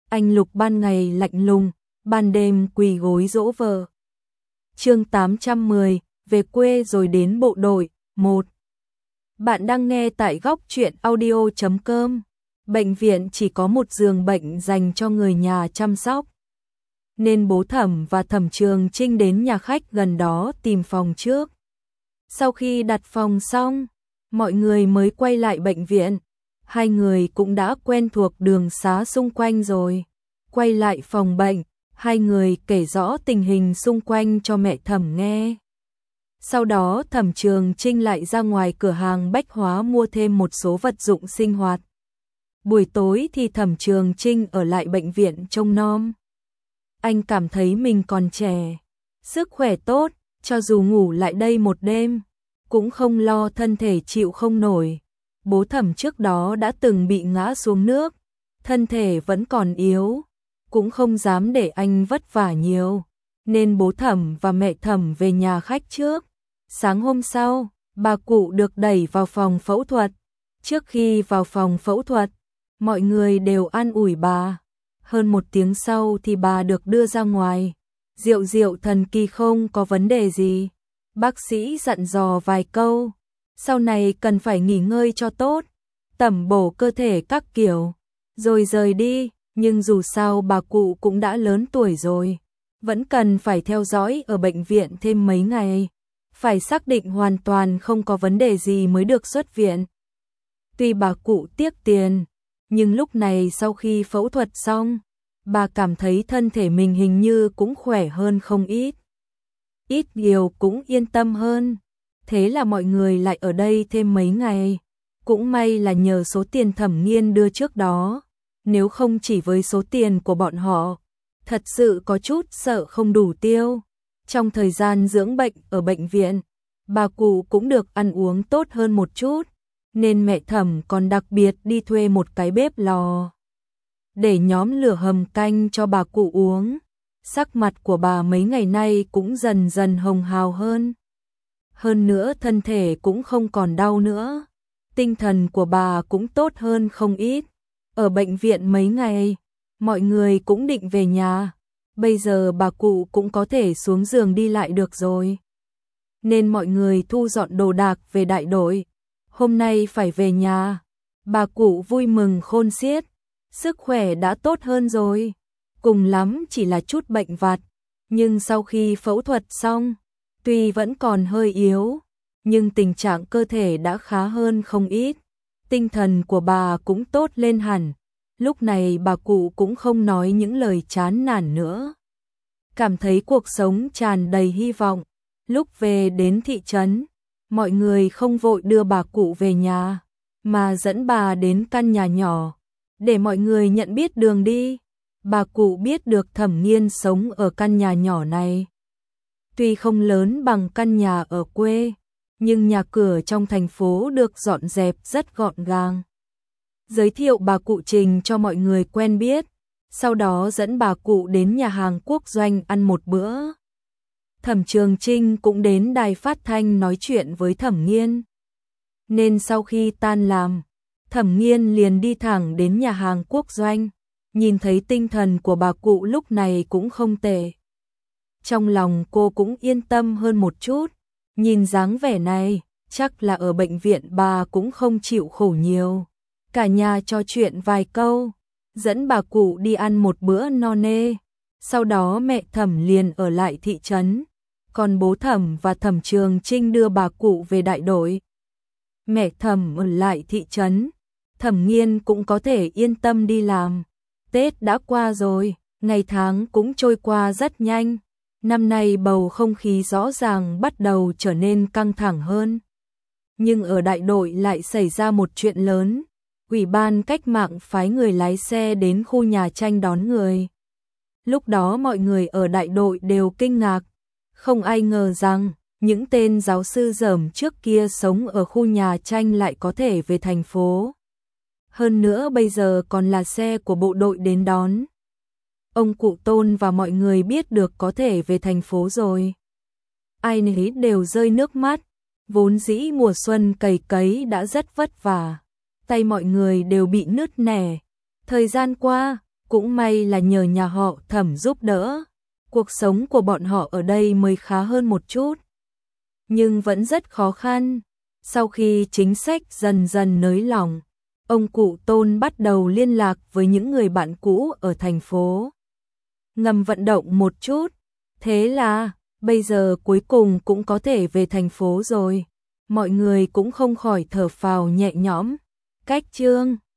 Anh Lục ban ngày lạnh lùng, ban đêm quỳ gối dỗ vợ. Chương 810, về quê rồi đến bộ đội. 1. Bạn đang nghe tại góc truyện audio.com. Bệnh viện chỉ có một giường bệnh dành cho người nhà chăm sóc, nên bố Thẩm và Thẩm Trường Trinh đến nhà khách gần đó tìm phòng trước. Sau khi đặt phòng xong, mọi người mới quay lại bệnh viện. Hai người cũng đã quen thuộc đường xá xung quanh rồi. Quay lại phòng bệnh, hai người kể rõ tình hình xung quanh cho mẹ Thẩm nghe. Sau đó Thẩm Trường Trinh lại ra ngoài cửa hàng bách hóa mua thêm một số vật dụng sinh hoạt. Buổi tối thì Thẩm Trường Trinh ở lại bệnh viện trông nom. Anh cảm thấy mình còn trẻ, sức khỏe tốt, cho dù ngủ lại đây một đêm, cũng không lo thân thể chịu không nổi. Bố Thẩm trước đó đã từng bị ngã xuống nước, thân thể vẫn còn yếu, cũng không dám để anh vất vả nhiều, nên bố Thẩm và mẹ Thẩm về nhà khách trước. Sáng hôm sau, bà cụ được đẩy vào phòng phẫu thuật. Trước khi vào phòng phẫu thuật, mọi người đều an ủi bà. Hơn một tiếng sau thì bà được đưa ra ngoài. Diệu diệu thần kỳ không có vấn đề gì. Bác sĩ dặn dò vài câu, sau này cần phải nghỉ ngơi cho tốt, tẩm bổ cơ thể các kiểu, rồi rời đi. Nhưng dù sao bà cụ cũng đã lớn tuổi rồi, vẫn cần phải theo dõi ở bệnh viện thêm mấy ngày, phải xác định hoàn toàn không có vấn đề gì mới được xuất viện. Tuy bà cụ tiếc tiền, nhưng lúc này sau khi phẫu thuật xong, bà cảm thấy thân thể mình hình như cũng khỏe hơn không ít. Ít nhiều cũng yên tâm hơn. Thế là mọi người lại ở đây thêm mấy ngày. Cũng may là nhờ số tiền Thẩm Nghiên đưa trước đó. Nếu không chỉ với số tiền của bọn họ, thật sự có chút sợ không đủ tiêu. Trong thời gian dưỡng bệnh ở bệnh viện, bà cụ cũng được ăn uống tốt hơn một chút, nên mẹ Thẩm còn đặc biệt đi thuê một cái bếp lò để nhóm lửa hầm canh cho bà cụ uống. Sắc mặt của bà mấy ngày nay cũng dần dần hồng hào hơn. Hơn nữa thân thể cũng không còn đau nữa. Tinh thần của bà cũng tốt hơn không ít. Ở bệnh viện mấy ngày, mọi người cũng định về nhà. Bây giờ bà cụ cũng có thể xuống giường đi lại được rồi. Nên mọi người thu dọn đồ đạc về đại đội. Hôm nay phải về nhà. Bà cụ vui mừng khôn xiết. Sức khỏe đã tốt hơn rồi. Cùng lắm chỉ là chút bệnh vặt. Nhưng sau khi phẫu thuật xong, tuy vẫn còn hơi yếu, nhưng tình trạng cơ thể đã khá hơn không ít. Tinh thần của bà cũng tốt lên hẳn. Lúc này bà cụ cũng không nói những lời chán nản nữa. Cảm thấy cuộc sống tràn đầy hy vọng. Lúc về đến thị trấn, mọi người không vội đưa bà cụ về nhà, mà dẫn bà đến căn nhà nhỏ, để mọi người nhận biết đường đi. Bà cụ biết được Thẩm Nghiên sống ở căn nhà nhỏ này. Tuy không lớn bằng căn nhà ở quê, nhưng nhà cửa trong thành phố được dọn dẹp rất gọn gàng. Giới thiệu bà cụ Trình cho mọi người quen biết, sau đó dẫn bà cụ đến nhà hàng quốc doanh ăn một bữa. Thẩm Trường Trinh cũng đến đài phát thanh nói chuyện với Thẩm Nghiên. Nên sau khi tan làm, Thẩm Nghiên liền đi thẳng đến nhà hàng quốc doanh, nhìn thấy tinh thần của bà cụ lúc này cũng không tệ. Trong lòng cô cũng yên tâm hơn một chút, nhìn dáng vẻ này, chắc là ở bệnh viện bà cũng không chịu khổ nhiều. Cả nhà trò chuyện vài câu, dẫn bà cụ đi ăn một bữa no nê. Sau đó mẹ Thẩm liền ở lại thị trấn, còn bố Thẩm và Thẩm Trường Trinh đưa bà cụ về đại đội. Mẹ Thẩm ở lại thị trấn, Thẩm Nghiên cũng có thể yên tâm đi làm. Tết đã qua rồi, ngày tháng cũng trôi qua rất nhanh. Năm nay bầu không khí rõ ràng bắt đầu trở nên căng thẳng hơn. Nhưng ở đại đội lại xảy ra một chuyện lớn. Ủy ban cách mạng phái người lái xe đến khu nhà tranh đón người. Lúc đó mọi người ở đại đội đều kinh ngạc. Không ai ngờ rằng những tên giáo sư dởm trước kia sống ở khu nhà tranh lại có thể về thành phố. Hơn nữa bây giờ còn là xe của bộ đội đến đón. Ông cụ Tôn và mọi người biết được có thể về thành phố rồi. Ai nấy đều rơi nước mắt. Vốn dĩ mùa xuân cày cấy đã rất vất vả. Tay mọi người đều bị nứt nẻ. Thời gian qua, Cũng may là nhờ nhà họ Thẩm giúp đỡ, cuộc sống của bọn họ ở đây mới khá hơn một chút. Nhưng vẫn rất khó khăn. Sau khi chính sách dần dần nới lỏng, ông cụ Tôn bắt đầu liên lạc với những người bạn cũ ở thành phố. Ngầm vận động một chút, thế là bây giờ cuối cùng cũng có thể về thành phố rồi. Mọi người cũng không khỏi thở phào nhẹ nhõm. Cách chương